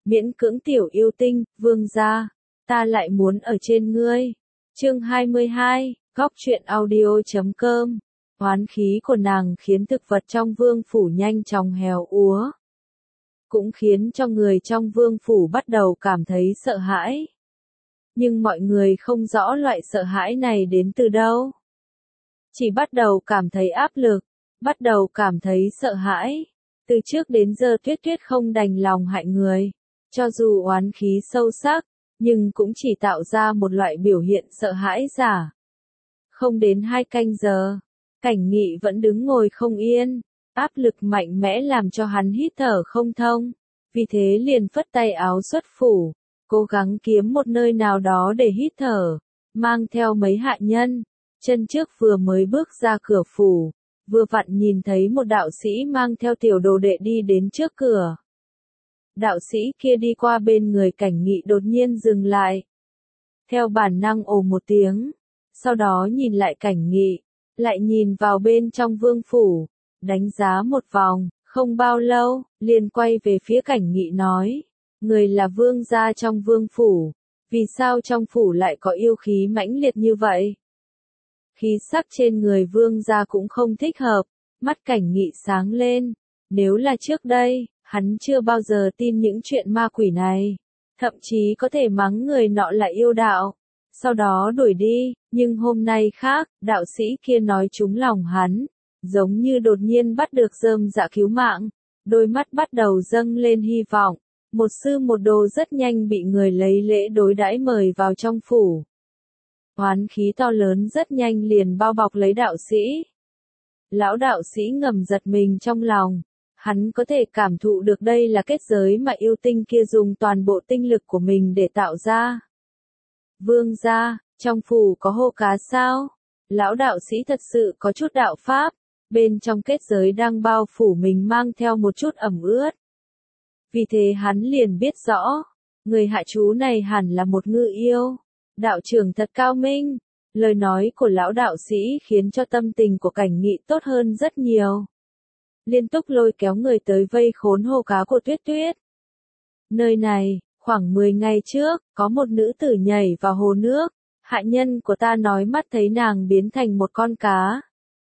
miễn cưỡng tiểu yêu tinh, vương gia, ta lại muốn ở trên ngươi. Chương 22, góc truyện audio.com. Oán khí của nàng khiến thực vật trong vương phủ nhanh chóng héo úa. Cũng khiến cho người trong vương phủ bắt đầu cảm thấy sợ hãi. Nhưng mọi người không rõ loại sợ hãi này đến từ đâu. Chỉ bắt đầu cảm thấy áp lực, bắt đầu cảm thấy sợ hãi. Từ trước đến giờ Tuyết Tuyết không đành lòng hại người. Cho dù oán khí sâu sắc, nhưng cũng chỉ tạo ra một loại biểu hiện sợ hãi giả. Không đến 2 canh giờ, Cảnh Nghị vẫn đứng ngồi không yên, áp lực mạnh mẽ làm cho hắn hít thở không thông, vì thế liền phất tay áo xuất phủ, cố gắng kiếm một nơi nào đó để hít thở, mang theo mấy hạ nhân, chân trước vừa mới bước ra cửa phủ, vừa vặn nhìn thấy một đạo sĩ mang theo tiểu đồ đệ đi đến trước cửa. Đạo sĩ kia đi qua bên người Cảnh Nghị đột nhiên dừng lại. Theo bản năng ồ một tiếng, sau đó nhìn lại Cảnh Nghị, lại nhìn vào bên trong vương phủ, đánh giá một vòng, không bao lâu, liền quay về phía Cảnh Nghị nói, người là vương gia trong vương phủ, vì sao trong phủ lại có yêu khí mãnh liệt như vậy? Khí sắc trên người vương gia cũng không thích hợp, mắt Cảnh Nghị sáng lên, nếu là trước đây, hắn chưa bao giờ tin những chuyện ma quỷ này, thậm chí có thể mắng người nọ là yêu đạo, sau đó đuổi đi, nhưng hôm nay khác, đạo sĩ kia nói trúng lòng hắn, giống như đột nhiên bắt được rơm dạ cứu mạng, đôi mắt bắt đầu dâng lên hy vọng, một sư một đồ rất nhanh bị người lấy lễ đối đãi mời vào trong phủ. Oán khí to lớn rất nhanh liền bao bọc lấy đạo sĩ. Lão đạo sĩ ngầm giật mình trong lòng. Hắn có thể cảm thụ được đây là kết giới mà yêu tinh kia dùng toàn bộ tinh lực của mình để tạo ra. Vương gia, trong phủ có hô cá sao? Lão đạo sĩ thật sự có chút đạo pháp, bên trong kết giới đang bao phủ mình mang theo một chút ẩm ướt. Vì thế hắn liền biết rõ, người hạ chú này hẳn là một ngư yêu. Đạo trưởng thật cao minh, lời nói của lão đạo sĩ khiến cho tâm tình của Cảnh Nghị tốt hơn rất nhiều. Liên tục lôi kéo người tới vây khốn hồ cá của Tuyết Tuyết. Nơi này, khoảng 10 ngày trước, có một nữ tử nhảy vào hồ nước, hạ nhân của ta nói mắt thấy nàng biến thành một con cá.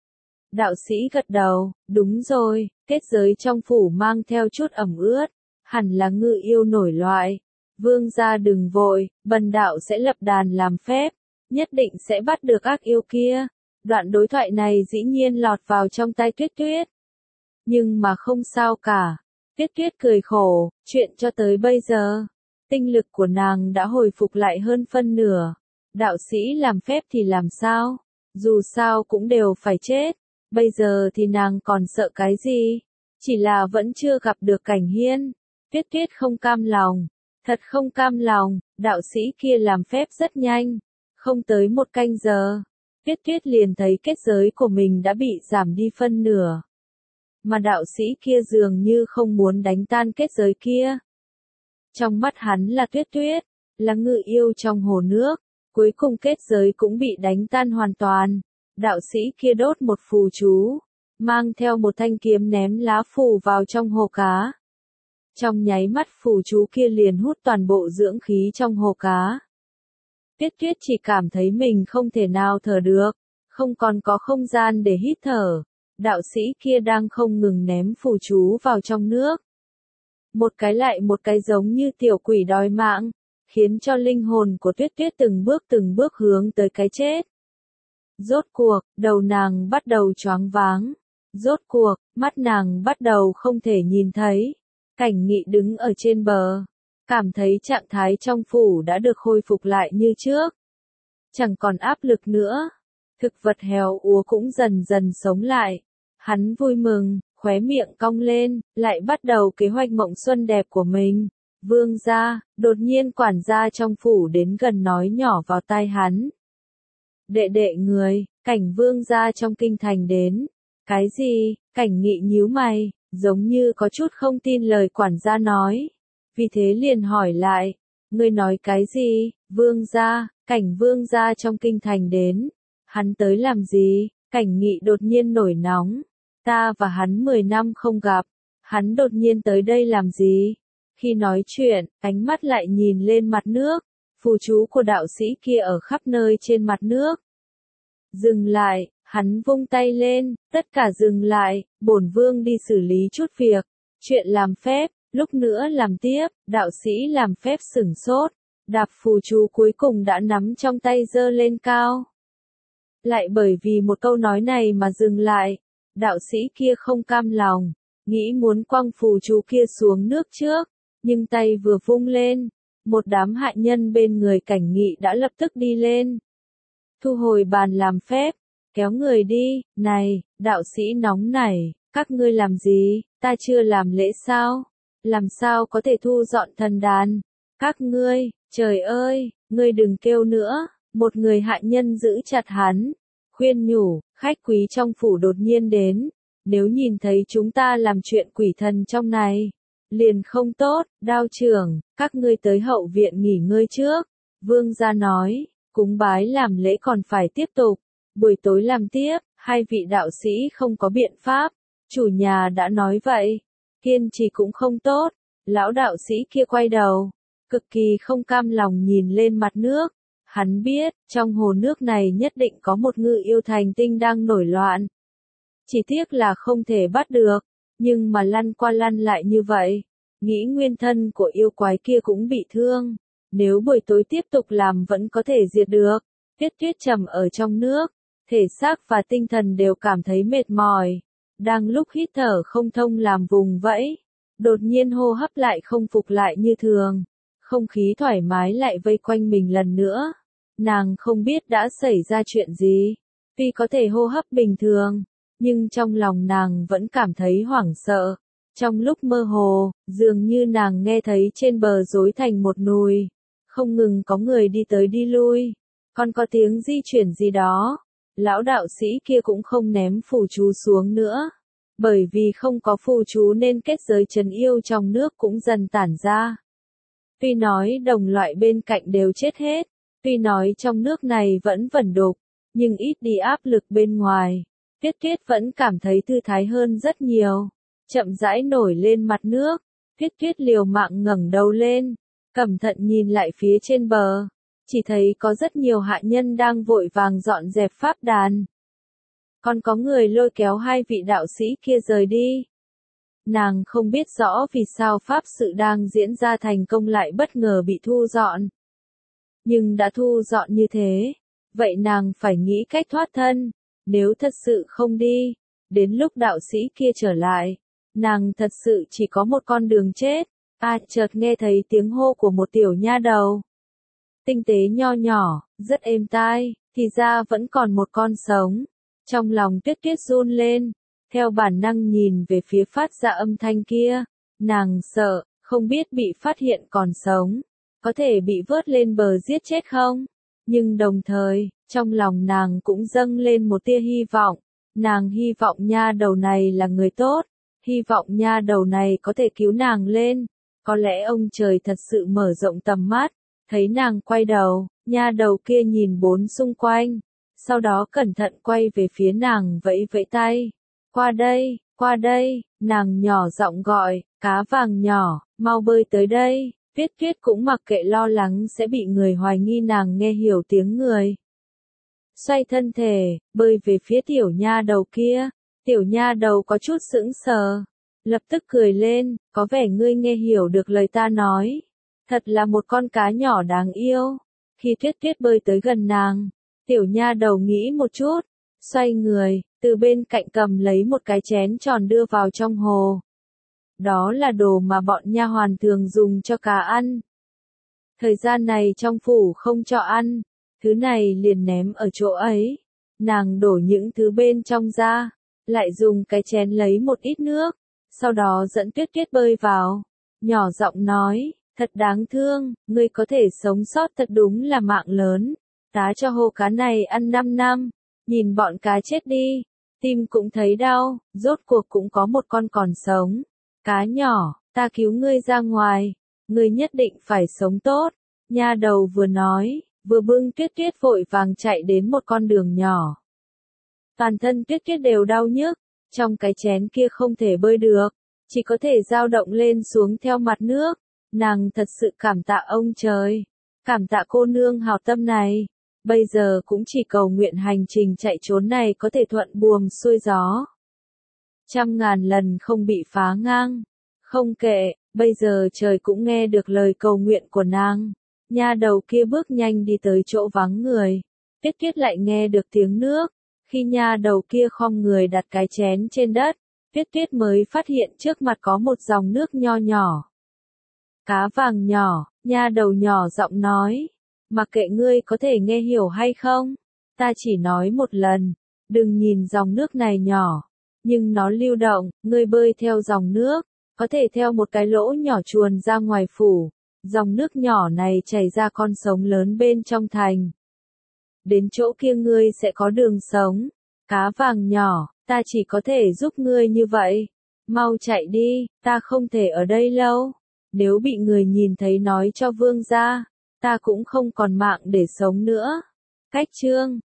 Đạo sĩ gật đầu, đúng rồi, kết giới trong phủ mang theo chút ẩm ướt, hẳn là ngư yêu nổi loại. Vương gia đừng vội, bần đạo sẽ lập đàn làm phép, nhất định sẽ bắt được ác yêu kia. Đoạn đối thoại này dĩ nhiên lọt vào trong tai Tuyết Tuyết. Nhưng mà không sao cả. Tuyết Tuyết cười khổ, chuyện cho tới bây giờ, tinh lực của nàng đã hồi phục lại hơn phân nửa. Đạo sĩ làm phép thì làm sao? Dù sao cũng đều phải chết. Bây giờ thì nàng còn sợ cái gì? Chỉ là vẫn chưa gặp được Cảnh Hiên. Tuyết Tuyết không cam lòng. Thật không cam lòng, đạo sĩ kia làm phép rất nhanh. Không tới 1 canh giờ. Tuyết Tuyết liền thấy kết giới của mình đã bị giảm đi phân nửa. Mà đạo sĩ kia dường như không muốn đánh tan kết giới kia. Trong mắt hắn là Tuyết Tuyết, là ngự yêu trong hồ nước, cuối cùng kết giới cũng bị đánh tan hoàn toàn. Đạo sĩ kia đốt một phù chú, mang theo một thanh kiếm ném lá phù vào trong hồ cá. Trong nháy mắt phù chú kia liền hút toàn bộ dưỡng khí trong hồ cá. Tuyết Tuyết chỉ cảm thấy mình không thể nào thở được, không còn có không gian để hít thở. Đạo sĩ kia đang không ngừng ném phù chú vào trong nước. Một cái lại một cái giống như tiểu quỷ đòi mạng, khiến cho linh hồn của Tuyết Tuyết từng bước hướng tới cái chết. Rốt cuộc, đầu nàng bắt đầu choáng váng. Rốt cuộc, mắt nàng bắt đầu không thể nhìn thấy. Cảnh Nghị đứng ở trên bờ, cảm thấy trạng thái trong phủ đã được khôi phục lại như trước. Chẳng còn áp lực nữa. Thực vật héo úa cũng dần dần sống lại. Hắn vui mừng, khóe miệng cong lên, lại bắt đầu kế hoạch mộng xuân đẹp của mình. Vương gia, đột nhiên quản gia trong phủ đến gần nói nhỏ vào tai hắn. Đệ đệ người, Cảnh vương gia trong kinh thành đến. Cái gì? Cảnh Nghị nhíu mày, giống như có chút không tin lời quản gia nói. Vì thế liền hỏi lại, ngươi nói cái gì? Vương gia, Cảnh vương gia trong kinh thành đến. Hắn tới làm gì? Cảnh Nghị đột nhiên nổi nóng. Ta và hắn 10 năm không gặp. Hắn đột nhiên tới đây làm gì? Khi nói chuyện, ánh mắt lại nhìn lên mặt nước, phù chú của đạo sĩ kia ở khắp nơi trên mặt nước. Dừng lại, hắn vung tay lên, tất cả dừng lại, bổn vương đi xử lý chút việc. Chuyện làm phép, lúc nữa làm tiếp, đạo sĩ làm phép sửng sốt, đạp phù chú cuối cùng đã nắm trong tay giơ lên cao. Lại bởi vì một câu nói này mà dừng lại, đạo sĩ kia không cam lòng, nghĩ muốn quăng phù chú kia xuống nước trước, nhưng tay vừa vung lên, một đám hạ nhân bên người Cảnh Nghị đã lập tức đi lên. Thu hồi bàn làm phép, kéo người đi, này, đạo sĩ nóng nảy, các ngươi làm gì, ta chưa làm lễ sao? Làm sao có thể thu dọn thần đàn? Các ngươi, trời ơi, ngươi đừng kêu nữa, một người hạ nhân giữ chặt hắn, khuyên nhủ, khách quý trong phủ đột nhiên đến, nếu nhìn thấy chúng ta làm chuyện quỷ thần trong này, liền không tốt, đao trưởng, các ngươi tới hậu viện nghỉ ngơi trước. Vương gia nói, cúng bái làm lễ còn phải tiếp tục, buổi tối làm tiếp, hai vị đạo sĩ không có biện pháp, chủ nhà đã nói vậy, kiên trì cũng không tốt, lão đạo sĩ kia quay đầu, cực kỳ không cam lòng nhìn lên mặt nước, hắn biết, trong hồ nước này nhất định có một ngự yêu thành tinh đang nổi loạn. Chỉ tiếc là không thể bắt được, nhưng mà lăn qua lăn lại như vậy, nghĩ nguyên thân của yêu quái kia cũng bị thương, nếu buổi tối tiếp tục làm vẫn có thể diệt được. Tuyết Tuyết trầm ở trong nước, thể xác và tinh thần đều cảm thấy mệt mỏi, đang lúc hít thở không thông làm vùng vẫy, đột nhiên hô hấp lại không phục lại như thường, không khí thoải mái lại vây quanh mình lần nữa. Nàng không biết đã xảy ra chuyện gì, tuy có thể hô hấp bình thường, nhưng trong lòng nàng vẫn cảm thấy hoảng sợ. Trong lúc mơ hồ, dường như nàng nghe thấy trên bờ rối thành một nùi, không ngừng có người đi tới đi lui, còn có tiếng di chuyển gì đó. Lão đạo sĩ kia cũng không ném phù chú xuống nữa, bởi vì không có phù chú nên kết giới trấn yêu trong nước cũng dần tản ra. Tuy nói đồng loại bên cạnh đều chết hết, tuy nói trong nước này vẫn vẩn đục, nhưng ít đi áp lực bên ngoài, Tuyết Tuyết vẫn cảm thấy thư thái hơn rất nhiều. Chậm rãi nổi lên mặt nước, Tuyết Tuyết liều mạng ngẩng đầu lên, cẩn thận nhìn lại phía trên bờ, chỉ thấy có rất nhiều hạ nhân đang vội vàng dọn dẹp pháp đàn. Còn có người lôi kéo hai vị đạo sĩ kia rời đi. Nàng không biết rõ vì sao pháp sự đang diễn ra thành công lại bất ngờ bị thu dọn. Nhưng đã thu dọn như thế, vậy nàng phải nghĩ cách thoát thân, nếu thật sự không đi, đến lúc đạo sĩ kia trở lại, nàng thật sự chỉ có một con đường chết. Chợt nghe thấy tiếng hô của một tiểu nha đầu. Tinh tế nho nhỏ, rất êm tai, thì ra vẫn còn một con sống. Trong lòng Tuyết Tuyết run lên, theo bản năng nhìn về phía phát ra âm thanh kia. Nàng sợ, không biết bị phát hiện còn sống, có thể bị vớt lên bờ giết chết không? Nhưng đồng thời, trong lòng nàng cũng dâng lên một tia hy vọng. Nàng hy vọng nha đầu này là người tốt, hy vọng nha đầu này có thể cứu nàng lên. Có lẽ ông trời thật sự mở rộng tầm mắt, thấy nàng quay đầu, nha đầu kia nhìn bốn xung quanh, sau đó cẩn thận quay về phía nàng vẫy vẫy tay. Qua đây, nàng nhỏ giọng gọi, cá vàng nhỏ, mau bơi tới đây. Tuyết Tuyết cũng mặc kệ lo lắng sẽ bị người hoài nghi nàng nghe hiểu tiếng người. Xoay thân thể, bơi về phía tiểu nha đầu kia, tiểu nha đầu có chút sững sờ, lập tức cười lên, có vẻ ngươi nghe hiểu được lời ta nói. Thật là một con cá nhỏ đáng yêu. Khi Tuyết Tuyết bơi tới gần nàng, tiểu nha đầu nghĩ một chút, xoay người, từ bên cạnh cầm lấy một cái chén tròn đưa vào trong hồ. Đó là đồ mà bọn nha hoàn thường dùng cho cá ăn. Thời gian này trong phủ không cho ăn, thứ này liền ném ở chỗ ấy. Nàng đổ những thứ bên trong ra, lại dùng cái chén lấy một ít nước, sau đó dẫn Tuyết Tuyết bơi vào, nhỏ giọng nói, thật đáng thương, ngươi có thể sống sót thật đúng là mạng lớn. Tá cho hồ cá này ăn 5 năm, nhìn bọn cá chết đi, tim cũng thấy đau, rốt cuộc cũng có một con còn sống. Cá nhỏ, ta cứu ngươi ra ngoài, ngươi nhất định phải sống tốt. Nha đầu vừa nói, vừa bưng Tuyết Tuyết vội vàng chạy đến một con đường nhỏ. Toàn thân Tuyết Tuyết đều đau nhức, trong cái chén kia không thể bơi được, chỉ có thể dao động lên xuống theo mặt nước. Nàng thật sự cảm tạ ông trời, cảm tạ cô nương hào tâm này. Bây giờ cũng chỉ cầu nguyện hành trình chạy trốn này có thể thuận buồm xuôi gió. Trăm ngàn lần không bị phá ngang. Không kệ, bây giờ trời cũng nghe được lời cầu nguyện của nàng. Nha đầu kia bước nhanh đi tới chỗ vắng người. Tiết Tiết lại nghe được tiếng nước. Khi nha đầu kia khom người đặt cái chén trên đất, Tiết Tiết mới phát hiện trước mặt có một dòng nước nho nhỏ. Cá vàng nhỏ, nha đầu nhỏ giọng nói. Mặc kệ ngươi có thể nghe hiểu hay không, ta chỉ nói một lần, đừng nhìn dòng nước này nhỏ, nhưng nó lưu động, ngươi bơi theo dòng nước, có thể theo một cái lỗ nhỏ chuồn ra ngoài phủ, dòng nước nhỏ này chảy ra con sông lớn bên trong thành. Đến chỗ kia ngươi sẽ có đường sống, cá vàng nhỏ, ta chỉ có thể giúp ngươi như vậy. Mau chạy đi, ta không thể ở đây lâu. Nếu bị người nhìn thấy nói cho vương gia, ta cũng không còn mạng để sống nữa. Cách chương